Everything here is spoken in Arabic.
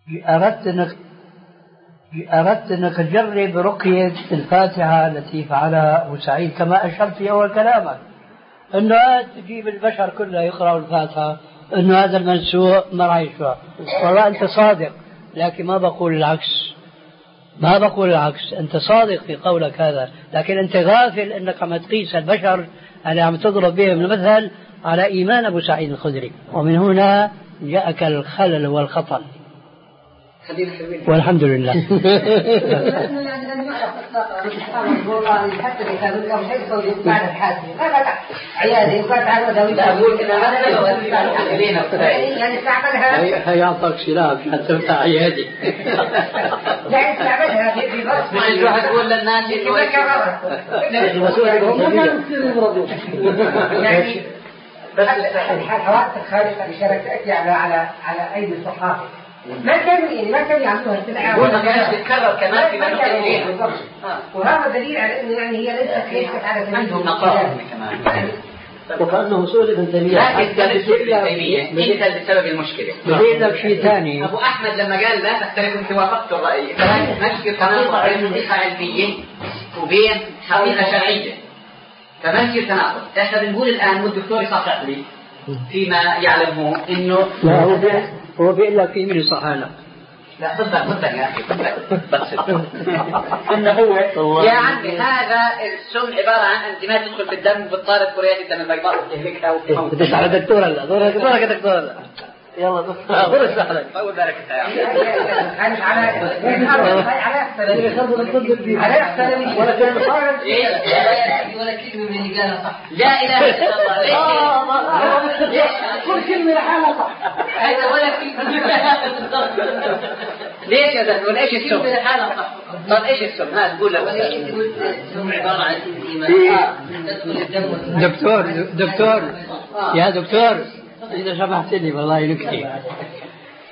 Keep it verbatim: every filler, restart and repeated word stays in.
أردت أنك أردت أنك تجرب رقية الفاتحة التي فعلها أبو سعيد كما أشرت في أول كلامك، أنه تجيب البشر كله يقرأوا الفاتحة، أنه هذا المنسوء ما راح يشفع. والله أنت صادق، لكن ما بقول العكس، ما بقول العكس، أنت صادق في قولك هذا، لكن أنت غافل أنك عم تقيس البشر اللي عم تضرب بهم المثل على إيمان أبو سعيد الخدري، ومن هنا جاءك الخلل والخطأ. والحمد لله. هي يعطيك سلاح حتى تفتح عيادي. لا استعملها في بس ما يروح تقول للناس يعني بس الحوادث الخارقة بشاركتك على على على أيدي الصحافة ما كانوا يعني ما كانوا يعملوها استدعاء وما كانت تتكرر كمان في مناطق، وهذا دليل على انه يعني هي ليست ليست على سبيل عندهم نقاط كمان. وكأنه سؤال ابن تيمية حتى بسؤال تيمية انت اللي سبب المشكلة. بدي لك شيء ثاني. ابو احمد لما قال لا تختلف انت وافقت الرأي، كمان مشكل تناقض بين حقيقة علمية وبين حقيقة شرعية، فما يصير تناقض. احنا بنقول الان والدكتور يصحح لي فيما يعلمه انه لا هو هو بيقول لك في من صحانة. لا ضدك ضدك يا أخي ضدك إنه هو يا عمي هذا السم عبارة عن أنزيمات تدخل في الدم بتطارد كريات الدم البيضاء وتهلكها وتموت. بدك على دكتور هلا دورك دورك يا دكتور. يلا دكتور اشرح لك. أول ذلك أنا على على أحسن على أحسن ولا كلمة صارت ولا كلمة من اللي قالها صح. لا إله إلا الله. ليش؟ كل كلمة لحالها صح. هذا ولا كلمة. ليش يا زلمة؟ ولا إيش السم؟ طب إيش السم؟ ها تقول له. السم عبارة عن إنزيمات تدخل الدم. دكتور دكتور يا دكتور إذا سمحت لي والله نكتي